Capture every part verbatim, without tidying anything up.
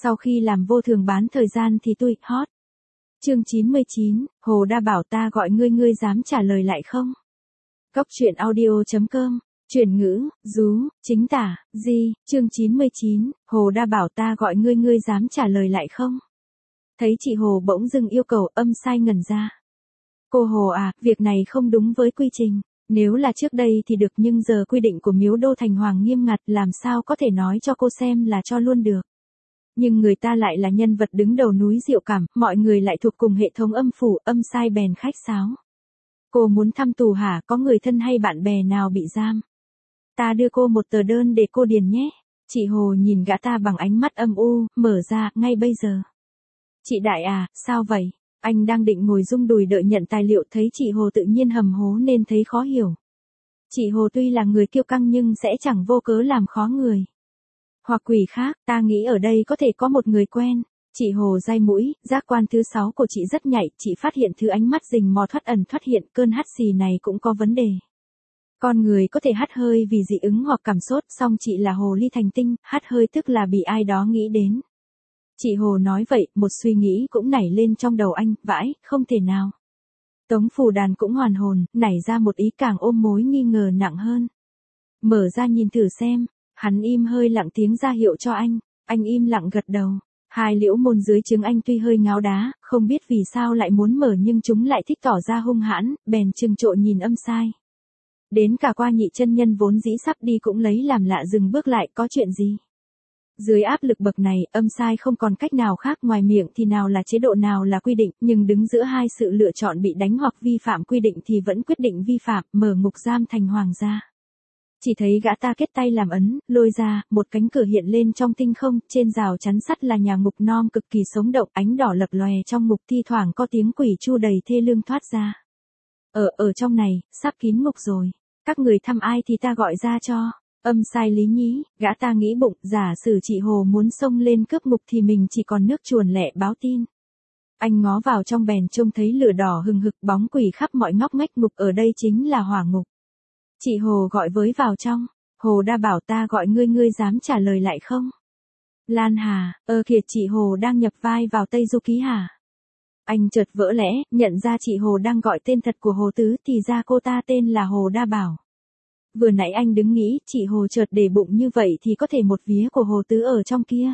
Sau khi làm vô thường bán thời gian thì tui hot. Chương chín mươi chín, Hồ Đa bảo ta gọi ngươi ngươi dám trả lời lại không? Cốc truyện audio.com, chuyển ngữ, rú, chính tả, di, chương chín mươi chín, Hồ Đa bảo ta gọi ngươi ngươi dám trả lời lại không? Thấy chị Hồ bỗng dưng yêu cầu, âm sai ngẩn ra. Cô Hồ à, việc này không đúng với quy trình. Nếu là trước đây thì được, nhưng giờ quy định của Miếu Đô Thành Hoàng nghiêm ngặt, làm sao có thể nói cho cô xem là cho luôn được. Nhưng người ta lại là nhân vật đứng đầu núi Diệu Cảm, mọi người lại thuộc cùng hệ thống âm phủ, âm sai bèn khách sáo. Cô muốn thăm tù hả, có người thân hay bạn bè nào bị giam? Ta đưa cô một tờ đơn để cô điền nhé. Chị Hồ nhìn gã ta bằng ánh mắt âm u, mở ra, ngay bây giờ. Chị Đại à, sao vậy? Anh đang định ngồi rung đùi đợi nhận tài liệu, thấy chị Hồ tự nhiên hầm hố nên thấy khó hiểu. Chị Hồ tuy là người kiêu căng nhưng sẽ chẳng vô cớ làm khó người. Hoặc quỷ khác, ta nghĩ ở đây có thể có một người quen. Chị Hồ day mũi, giác quan thứ sáu của chị rất nhạy, chị phát hiện thứ ánh mắt rình mò thoát ẩn thoát hiện, cơn hắt xì này cũng có vấn đề. Con người có thể hắt hơi vì dị ứng hoặc cảm sốt, song chị là hồ ly thành tinh, hắt hơi tức là bị ai đó nghĩ đến. Chị Hồ nói vậy, một suy nghĩ cũng nảy lên trong đầu anh, vãi, không thể nào. Tống Phù Đàn cũng hoàn hồn, nảy ra một ý càng ôm mối nghi ngờ nặng hơn. Mở ra nhìn thử xem, hắn im hơi lặng tiếng ra hiệu cho anh, anh im lặng gật đầu. Hai liễu môn dưới trướng anh tuy hơi ngáo đá, không biết vì sao lại muốn mở nhưng chúng lại thích tỏ ra hung hãn, bèn trừng trộ nhìn âm sai. Đến cả Qua Nhị chân nhân vốn dĩ sắp đi cũng lấy làm lạ dừng bước lại, có chuyện gì? Dưới áp lực bậc này, âm sai không còn cách nào khác ngoài miệng thì nào là chế độ nào là quy định, nhưng đứng giữa hai sự lựa chọn bị đánh hoặc vi phạm quy định thì vẫn quyết định vi phạm, mở ngục giam thành hoàng gia. Chỉ thấy gã ta kết tay làm ấn, lôi ra, một cánh cửa hiện lên trong tinh không, trên rào chắn sắt là nhà ngục non cực kỳ sống động, ánh đỏ lập lòe trong ngục, thi thoảng có tiếng quỷ chu đầy thê lương thoát ra. Ở, ở trong này, sắp kín ngục rồi, các người thăm ai thì ta gọi ra cho. Âm sai lý nhí, gã ta nghĩ bụng, giả sử chị Hồ muốn xông lên cướp ngục thì mình chỉ còn nước chuồn lẹ báo tin. Anh ngó vào trong bèn trông thấy lửa đỏ hừng hực, bóng quỷ khắp mọi ngóc ngách, ngục ở đây chính là hỏa ngục. Chị Hồ gọi với vào trong, Hồ Đa bảo ta gọi ngươi ngươi dám trả lời lại không? Lan Hà, ơ kìa chị Hồ đang nhập vai vào Tây Du Ký hả? Anh chợt vỡ lẽ, nhận ra chị Hồ đang gọi tên thật của Hồ Tứ, thì ra cô ta tên là Hồ Đa Bảo. Vừa nãy anh đứng nghĩ, chị Hồ chợt để bụng như vậy thì có thể một vía của Hồ Tứ ở trong kia.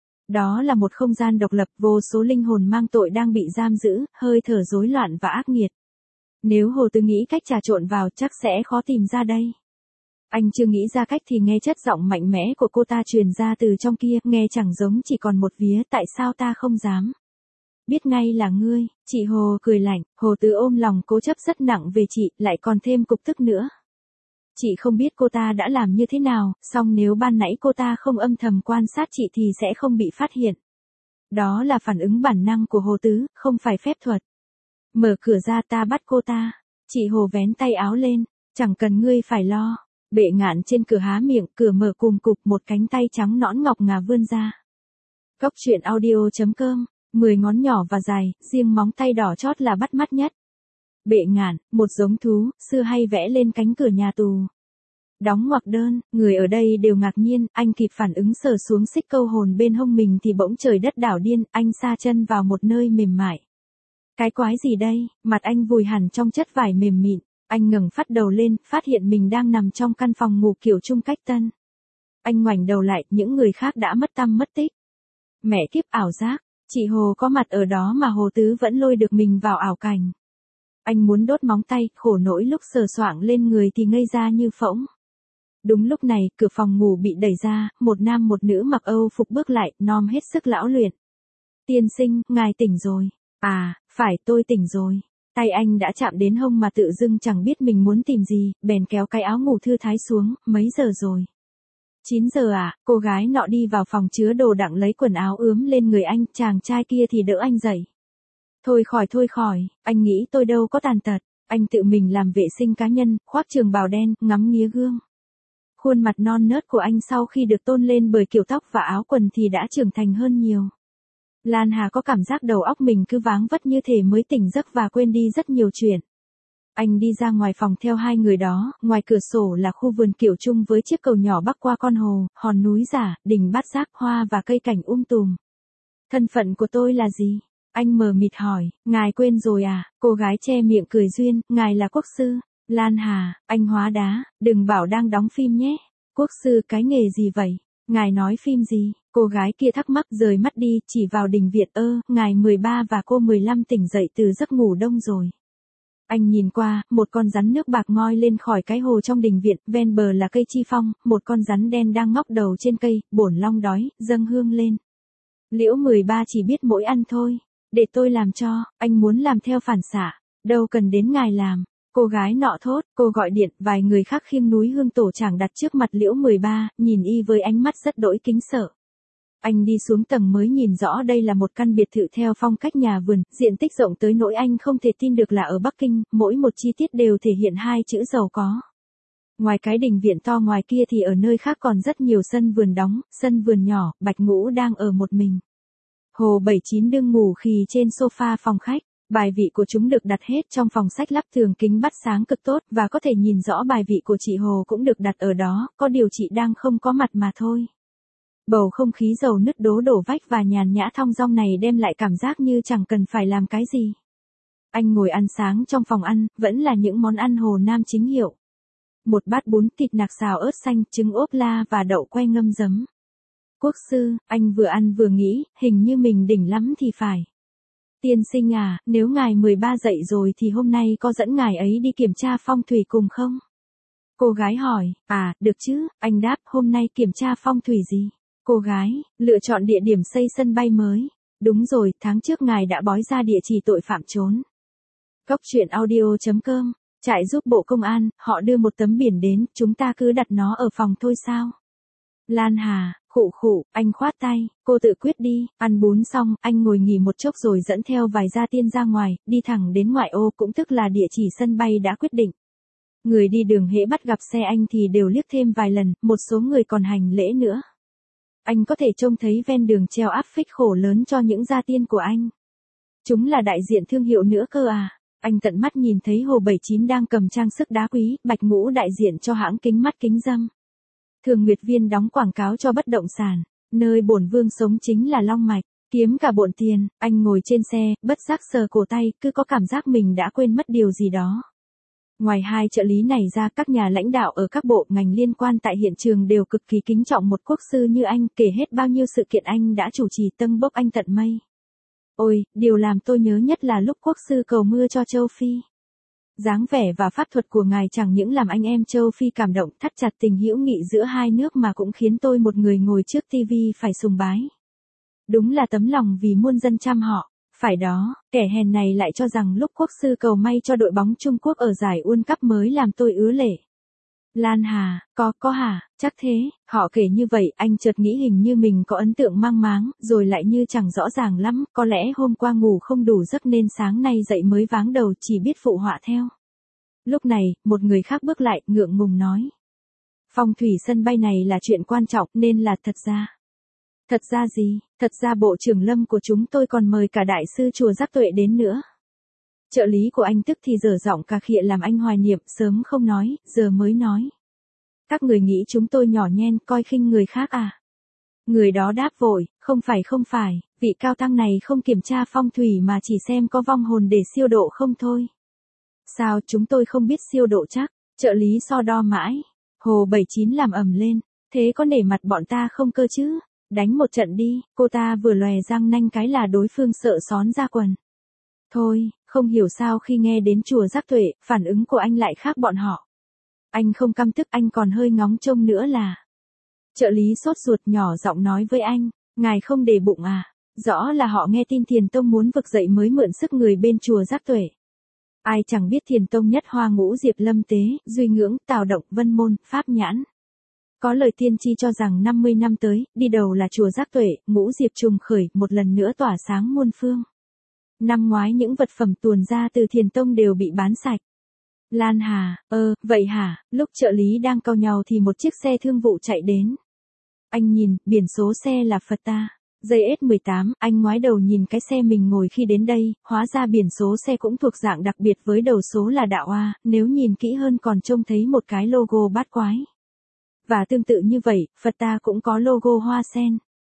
Đó là một không gian độc lập, vô số linh hồn mang tội đang bị giam giữ, hơi thở rối loạn và ác nghiệt. Nếu Hồ Tứ nghĩ cách trà trộn vào chắc sẽ khó tìm ra đây. Anh chưa nghĩ ra cách thì nghe chất giọng mạnh mẽ của cô ta truyền ra từ trong kia, nghe chẳng giống chỉ còn một vía, tại sao ta không dám. Biết ngay là ngươi, chị Hồ cười lạnh, Hồ Tứ ôm lòng cố chấp rất nặng về chị, lại còn thêm cục tức nữa. Chị không biết cô ta đã làm như thế nào, song nếu ban nãy cô ta không âm thầm quan sát chị thì sẽ không bị phát hiện. Đó là phản ứng bản năng của Hồ Tứ, không phải phép thuật. Mở cửa ra ta bắt cô ta. Chị Hồ vén tay áo lên, chẳng cần ngươi phải lo. Bệ Ngạn trên cửa há miệng, cửa mở cùm cụp, một cánh tay trắng nõn ngọc ngà vươn ra. Cốc truyện audio.com, mười ngón nhỏ và dài, riêng móng tay đỏ chót là bắt mắt nhất. Bệ Ngạn, một giống thú, xưa hay vẽ lên cánh cửa nhà tù. Đóng ngoặc đơn, người ở đây đều ngạc nhiên, anh kịp phản ứng sờ xuống xích câu hồn bên hông mình thì bỗng trời đất đảo điên, anh sa chân vào một nơi mềm mại. Cái quái gì đây, mặt anh vùi hẳn trong chất vải mềm mịn, anh ngẩng phát đầu lên, phát hiện mình đang nằm trong căn phòng ngủ kiểu chung cách tân. Anh ngoảnh đầu lại, những người khác đã mất tăm mất tích. Mẹ kiếp ảo giác, chị Hồ có mặt ở đó mà Hồ Tứ vẫn lôi được mình vào ảo cảnh. Anh muốn đốt móng tay, khổ nỗi lúc sờ soạng lên người thì ngây ra như phỗng. Đúng lúc này, cửa phòng ngủ bị đẩy ra, một nam một nữ mặc Âu phục bước lại, nom hết sức lão luyện. Tiên sinh, ngài tỉnh rồi. À, phải, tôi tỉnh rồi. Tay anh đã chạm đến hông mà tự dưng chẳng biết mình muốn tìm gì, bèn kéo cái áo ngủ thư thái xuống, mấy giờ rồi? chín giờ à, cô gái nọ đi vào phòng chứa đồ đặng lấy quần áo ướm lên người anh, chàng trai kia thì đỡ anh dậy. Thôi khỏi thôi khỏi, anh nghĩ tôi đâu có tàn tật, anh tự mình làm vệ sinh cá nhân, khoác trường bào đen, ngắm nghía gương. Khuôn mặt non nớt của anh sau khi được tôn lên bởi kiểu tóc và áo quần thì đã trưởng thành hơn nhiều. Lan Hà có cảm giác đầu óc mình cứ váng vất như thể mới tỉnh giấc và quên đi rất nhiều chuyện. Anh đi ra ngoài phòng theo hai người đó, ngoài cửa sổ là khu vườn kiểu chung với chiếc cầu nhỏ bắc qua con hồ, hòn núi giả, đỉnh Bát Giác, hoa và cây cảnh um tùm. Thân phận của tôi là gì? Anh mờ mịt hỏi, ngài quên rồi à? Cô gái che miệng cười duyên, ngài là quốc sư. Lan Hà, anh hóa đá, đừng bảo đang đóng phim nhé. Quốc sư cái nghề gì vậy? Ngài nói phim gì? Cô gái kia thắc mắc rời mắt đi, chỉ vào đình viện. Ơ, ngài mười ba và cô mười lăm tỉnh dậy từ giấc ngủ đông rồi. Anh nhìn qua, một con rắn nước bạc ngoi lên khỏi cái hồ trong đình viện, ven bờ là cây chi phong, một con rắn đen đang ngóc đầu trên cây, bổn long đói, dâng hương lên. Liễu mười ba chỉ biết mỗi ăn thôi. Để tôi làm cho, anh muốn làm theo phản xạ, đâu cần đến ngài làm. Cô gái nọ thốt, cô gọi điện, vài người khác khiêng núi hương tổ tràng đặt trước mặt Liễu mười ba, nhìn y với ánh mắt rất đỗi kính sợ. Anh đi xuống tầng mới nhìn rõ đây là một căn biệt thự theo phong cách nhà vườn, diện tích rộng tới nỗi anh không thể tin được là ở Bắc Kinh, mỗi một chi tiết đều thể hiện hai chữ giàu có. Ngoài cái đình viện to ngoài kia thì ở nơi khác còn rất nhiều sân vườn đóng, sân vườn nhỏ, Bạch Ngũ đang ở một mình. Hồ bảy chín đương ngủ khì trên sofa phòng khách, bài vị của chúng được đặt hết trong phòng sách lắp tường kính bắt sáng cực tốt và có thể nhìn rõ bài vị của chị Hồ cũng được đặt ở đó, có điều chị đang không có mặt mà thôi. Bầu không khí dầu nứt đố đổ vách và nhàn nhã thong dong này đem lại cảm giác như chẳng cần phải làm cái gì. Anh ngồi ăn sáng trong phòng ăn, vẫn là những món ăn Hồ Nam chính hiệu. Một bát bún thịt nạc xào ớt xanh, trứng ốp la và đậu que ngâm giấm. Quốc sư, anh vừa ăn vừa nghĩ, hình như mình đỉnh lắm thì phải. Tiên sinh à, nếu ngài mười ba dậy rồi thì hôm nay có dẫn ngài ấy đi kiểm tra phong thủy cùng không? Cô gái hỏi, à, được chứ, anh đáp, hôm nay kiểm tra phong thủy gì? Cô gái, lựa chọn địa điểm xây sân bay mới. Đúng rồi, tháng trước ngài đã bói ra địa chỉ tội phạm trốn. Cốc truyện audio chấm com, trại giúp Bộ Công an, họ đưa một tấm biển đến, chúng ta cứ đặt nó ở phòng thôi sao? Lan Hà, khụ khụ, anh khoát tay, cô tự quyết đi, ăn bún xong, anh ngồi nghỉ một chốc rồi dẫn theo vài gia tiên ra ngoài, đi thẳng đến ngoại ô cũng tức là địa chỉ sân bay đã quyết định. Người đi đường hễ bắt gặp xe anh thì đều liếc thêm vài lần, một số người còn hành lễ nữa. Anh có thể trông thấy ven đường treo áp phích khổ lớn cho những gia tiên của anh. Chúng là đại diện thương hiệu nữa cơ à. Anh tận mắt nhìn thấy Hồ bảy chín đang cầm trang sức đá quý, Bạch Ngũ đại diện cho hãng kính mắt kính râm. Thường Nguyệt Viên đóng quảng cáo cho bất động sản, nơi bổn vương sống chính là Long Mạch, kiếm cả bộn tiền. Anh ngồi trên xe, bất giác sờ cổ tay, cứ có cảm giác mình đã quên mất điều gì đó. Ngoài hai trợ lý này ra, các nhà lãnh đạo ở các bộ ngành liên quan tại hiện trường đều cực kỳ kính trọng một quốc sư như anh, kể hết bao nhiêu sự kiện anh đã chủ trì tâng bốc anh tận mây. Ôi, điều làm tôi nhớ nhất là lúc quốc sư cầu mưa cho châu Phi. Dáng vẻ và pháp thuật của ngài chẳng những làm anh em châu Phi cảm động, thắt chặt tình hữu nghị giữa hai nước mà cũng khiến tôi một người ngồi trước tivi phải sùng bái. Đúng là tấm lòng vì muôn dân chăm họ. Phải đó, kẻ hèn này lại cho rằng lúc quốc sư cầu may cho đội bóng Trung Quốc ở giải World Cup mới làm tôi ứa lệ. Lan Hà, có, có hả, chắc thế, họ kể như vậy, anh chợt nghĩ hình như mình có ấn tượng mang máng, rồi lại như chẳng rõ ràng lắm, có lẽ hôm qua ngủ không đủ giấc nên sáng nay dậy mới váng đầu chỉ biết phụ họa theo. Lúc này, một người khác bước lại, ngượng ngùng nói. Phong thủy sân bay này là chuyện quan trọng nên là thật ra. Thật ra gì, thật ra bộ trưởng Lâm của chúng tôi còn mời cả đại sư chùa Giác Tuệ đến nữa. Trợ lý của anh tức thì dở giọng cà khịa làm anh hoài niệm, sớm không nói, giờ mới nói. Các người nghĩ chúng tôi nhỏ nhen, coi khinh người khác à? Người đó đáp vội, không phải không phải, vị cao tăng này không kiểm tra phong thủy mà chỉ xem có vong hồn để siêu độ không thôi. Sao chúng tôi không biết siêu độ chắc, trợ lý so đo mãi. Hồ bảy chín làm ầm lên, thế có nể mặt bọn ta không cơ chứ? Đánh một trận đi, cô ta vừa lòe răng nanh cái là đối phương sợ xón ra quần. Thôi, không hiểu sao khi nghe đến chùa Giác Tuệ, phản ứng của anh lại khác bọn họ. Anh không căm tức, anh còn hơi ngóng trông nữa là. Trợ lý sốt ruột nhỏ giọng nói với anh, ngài không để bụng à, rõ là họ nghe tin Thiền Tông muốn vực dậy mới mượn sức người bên chùa Giác Tuệ. Ai chẳng biết Thiền Tông nhất hoa ngũ diệp lâm tế, duy ngưỡng, tào động, vân môn, pháp nhãn. Có lời tiên tri cho rằng năm mươi năm tới, đi đầu là chùa Giác Tuệ, ngũ diệp trùng khởi, một lần nữa tỏa sáng muôn phương. Năm ngoái những vật phẩm tuồn ra từ Thiền Tông đều bị bán sạch. Lan Hà, ơ, vậy hả, lúc trợ lý đang cau nhau thì một chiếc xe thương vụ chạy đến. Anh nhìn, biển số xe là Phật ta. Dây S mười tám, anh ngoái đầu nhìn cái xe mình ngồi khi đến đây, hóa ra biển số xe cũng thuộc dạng đặc biệt với đầu số là đạo A, nếu nhìn kỹ hơn còn trông thấy một cái logo bát quái. Và tương tự như vậy, Phật ta cũng có logo hoa sen.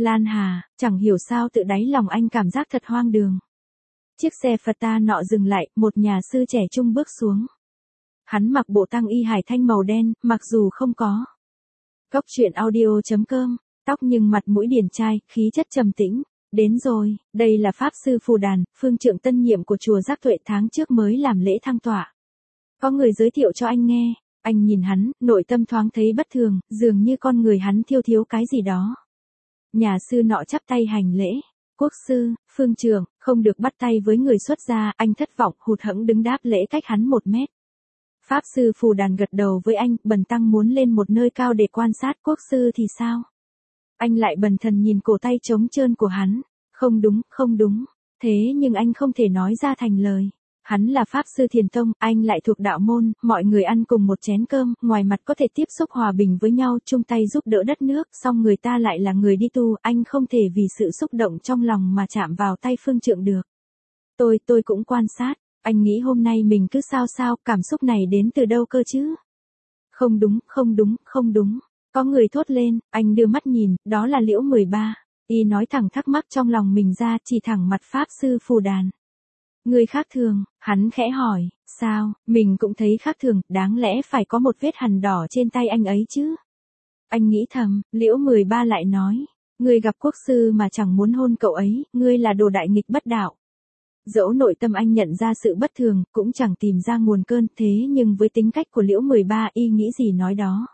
Lan Hà, chẳng hiểu sao tự đáy lòng anh cảm giác thật hoang đường. Chiếc xe Phật ta nọ dừng lại, một nhà sư trẻ trung bước xuống. Hắn mặc bộ tăng y hải thanh màu đen, mặc dù không có Cốc truyện audio chấm com, tóc nhưng mặt mũi điển trai, khí chất trầm tĩnh. Đến rồi, đây là Pháp Sư Phù Đàn, phương trượng tân nhiệm của chùa Giác Tuệ tháng trước mới làm lễ thăng tọa. Có người giới thiệu cho anh nghe, anh nhìn hắn, nội tâm thoáng thấy bất thường, dường như con người hắn thiêu thiếu cái gì đó. Nhà sư nọ chắp tay hành lễ. Quốc sư, phương trượng, không được bắt tay với người xuất gia, anh thất vọng, hụt hẫng đứng đáp lễ cách hắn một mét. Pháp Sư Phù Đàn gật đầu với anh, bần tăng muốn lên một nơi cao để quan sát. Quốc sư thì sao? Anh lại bần thần nhìn cổ tay trống trơn của hắn. Không đúng, không đúng. Thế nhưng anh không thể nói ra thành lời. Hắn là Pháp Sư Thiền Tông, anh lại thuộc đạo môn, mọi người ăn cùng một chén cơm, ngoài mặt có thể tiếp xúc hòa bình với nhau, chung tay giúp đỡ đất nước, song người ta lại là người đi tu, anh không thể vì sự xúc động trong lòng mà chạm vào tay phương trượng được. Tôi, tôi cũng quan sát, anh nghĩ hôm nay mình cứ sao sao, cảm xúc này đến từ đâu cơ chứ? Không đúng, không đúng, không đúng. Có người thốt lên, anh đưa mắt nhìn, đó là Liễu mười ba. Y nói thẳng thắc mắc trong lòng mình ra, chỉ thẳng mặt Pháp Sư Phù Đàn. Người khác thường, hắn khẽ hỏi, sao, mình cũng thấy khác thường, đáng lẽ phải có một vết hằn đỏ trên tay anh ấy chứ. Anh nghĩ thầm, Liễu mười ba lại nói, ngươi gặp quốc sư mà chẳng muốn hôn cậu ấy, ngươi là đồ đại nghịch bất đạo. Dẫu nội tâm anh nhận ra sự bất thường, cũng chẳng tìm ra nguồn cơn, thế nhưng với tính cách của Liễu mười ba y nghĩ gì nói đó.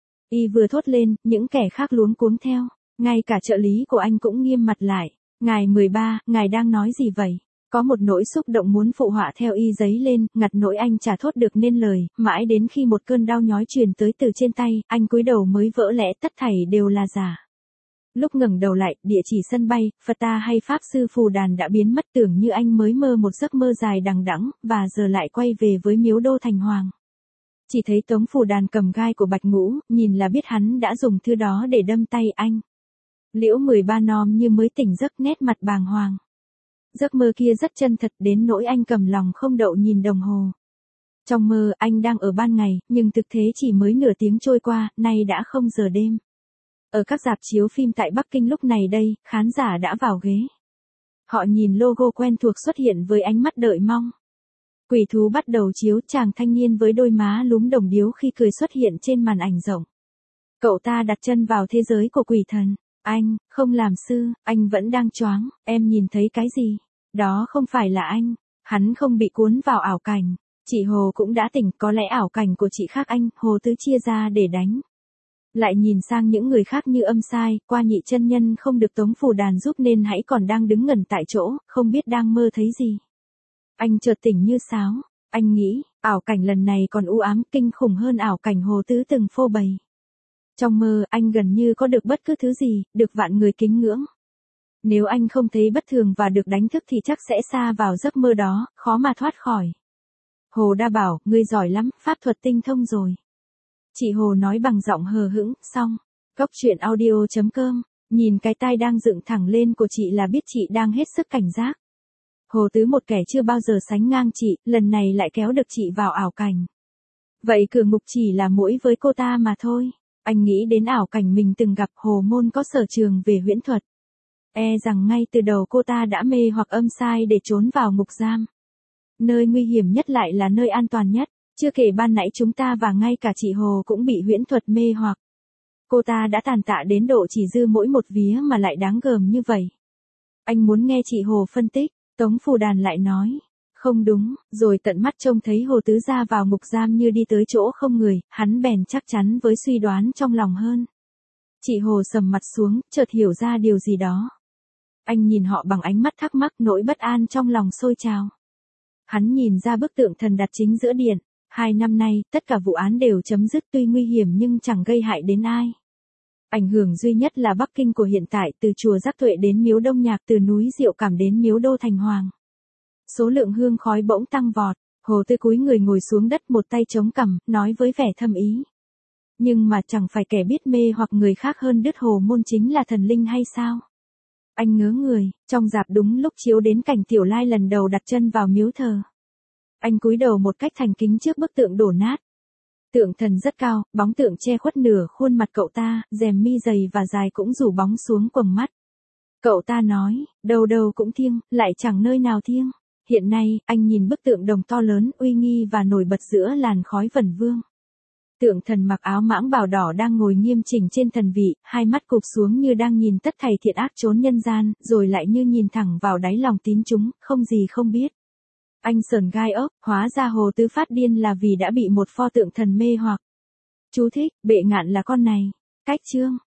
Y vừa thốt lên, những kẻ khác luống cuống theo, ngay cả trợ lý của anh cũng nghiêm mặt lại. Ngài mười ba, ngài đang nói gì vậy? Có một nỗi xúc động muốn phụ họa theo y giấy lên, ngặt nỗi anh chả thốt được nên lời, mãi đến khi một cơn đau nhói truyền tới từ trên tay, anh cúi đầu mới vỡ lẽ tất thảy đều là giả. Lúc ngẩng đầu lại, địa chỉ sân bay, Phật ta hay Pháp Sư Phù Đàn đã biến mất, tưởng như anh mới mơ một giấc mơ dài đằng đẵng, và giờ lại quay về với miếu đô thành hoàng. Chỉ thấy Tống Phù Đàn cầm gai của Bạch Ngũ, nhìn là biết hắn đã dùng thứ đó để đâm tay anh. Liễu mười ba nom như mới tỉnh giấc, nét mặt bàng hoàng. Giấc mơ kia rất chân thật đến nỗi anh cầm lòng không đậu nhìn đồng hồ. Trong mơ anh đang ở ban ngày, nhưng thực tế chỉ mới nửa tiếng trôi qua, nay đã không giờ đêm. Ở các rạp chiếu phim tại Bắc Kinh lúc này đây, khán giả đã vào ghế. Họ nhìn logo quen thuộc xuất hiện với ánh mắt đợi mong. Quỷ thú bắt đầu chiếu, chàng thanh niên với đôi má lúm đồng điếu khi cười xuất hiện trên màn ảnh rộng. Cậu ta đặt chân vào thế giới của quỷ thần. Anh, không làm sư, anh vẫn đang choáng, em nhìn thấy cái gì? Đó không phải là anh. Hắn không bị cuốn vào ảo cảnh. Chị Hồ cũng đã tỉnh, có lẽ ảo cảnh của chị khác anh, Hồ Tứ chia ra để đánh. Lại nhìn sang những người khác như Âm Sai, Qua Nhị chân nhân không được Tống Phù Đàn giúp nên hãy còn đang đứng ngẩn tại chỗ, không biết đang mơ thấy gì. Anh chợt tỉnh như sáo, anh nghĩ, ảo cảnh lần này còn u ám, kinh khủng hơn ảo cảnh Hồ Tứ từng phô bày. Trong mơ, anh gần như có được bất cứ thứ gì, được vạn người kính ngưỡng. Nếu anh không thấy bất thường và được đánh thức thì chắc sẽ sa vào giấc mơ đó, khó mà thoát khỏi. Hồ Đa bảo, ngươi giỏi lắm, pháp thuật tinh thông rồi. Chị Hồ nói bằng giọng hờ hững, xong. Cốc truyện audio chấm com, nhìn cái tai đang dựng thẳng lên của chị là biết chị đang hết sức cảnh giác. Hồ Tứ một kẻ chưa bao giờ sánh ngang chị, lần này lại kéo được chị vào ảo cảnh. Vậy cửa ngục chỉ là mũi với cô ta mà thôi. Anh nghĩ đến ảo cảnh mình từng gặp, Hồ Môn có sở trường về huyễn thuật. E rằng ngay từ đầu cô ta đã mê hoặc Âm Sai để trốn vào ngục giam. Nơi nguy hiểm nhất lại là nơi an toàn nhất. Chưa kể ban nãy chúng ta và ngay cả chị Hồ cũng bị huyễn thuật mê hoặc. Cô ta đã tàn tạ đến độ chỉ dư mỗi một vía mà lại đáng gờm như vậy. Anh muốn nghe chị Hồ phân tích, Tống Phù Đàn lại nói. Không đúng, rồi tận mắt trông thấy Hồ Tứ ra vào ngục giam như đi tới chỗ không người, hắn bèn chắc chắn với suy đoán trong lòng hơn. Chị Hồ sầm mặt xuống, chợt hiểu ra điều gì đó. Anh nhìn họ bằng ánh mắt thắc mắc, nỗi bất an trong lòng sôi trào. Hắn nhìn ra bức tượng thần đặt chính giữa điện. Hai năm nay, tất cả vụ án đều chấm dứt, tuy nguy hiểm nhưng chẳng gây hại đến ai. Ảnh hưởng duy nhất là Bắc Kinh của hiện tại, từ chùa Giác Tuệ đến miếu Đông Nhạc, từ núi Diệu Cảm đến miếu đô thành hoàng. Số lượng hương khói bỗng tăng vọt. Hồ Tư cúi người ngồi xuống đất, một tay chống cằm, nói với vẻ thâm ý. Nhưng mà chẳng phải kẻ biết mê hoặc người khác hơn đứt Hồ Môn chính là thần linh hay sao? Anh ngớ người, trong rạp đúng lúc chiếu đến cảnh Tiểu Lai lần đầu đặt chân vào miếu thờ. Anh cúi đầu một cách thành kính trước bức tượng đổ nát. Tượng thần rất cao, bóng tượng che khuất nửa khuôn mặt cậu ta, rèm mi dày và dài cũng rủ bóng xuống quầng mắt. Cậu ta nói, đâu đâu cũng thiêng, lại chẳng nơi nào thiêng. Hiện nay, anh nhìn bức tượng đồng to lớn, uy nghi và nổi bật giữa làn khói vần vương. Tượng thần mặc áo mãng bào đỏ đang ngồi nghiêm chỉnh trên thần vị, hai mắt cụp xuống như đang nhìn tất thảy thiện ác chốn nhân gian, rồi lại như nhìn thẳng vào đáy lòng tín chúng, không gì không biết. Anh sờn gai ốc, hóa ra Hồ Tứ phát điên là vì đã bị một pho tượng thần mê hoặc. Chú thích, bệ ngạn là con này. Cách chương.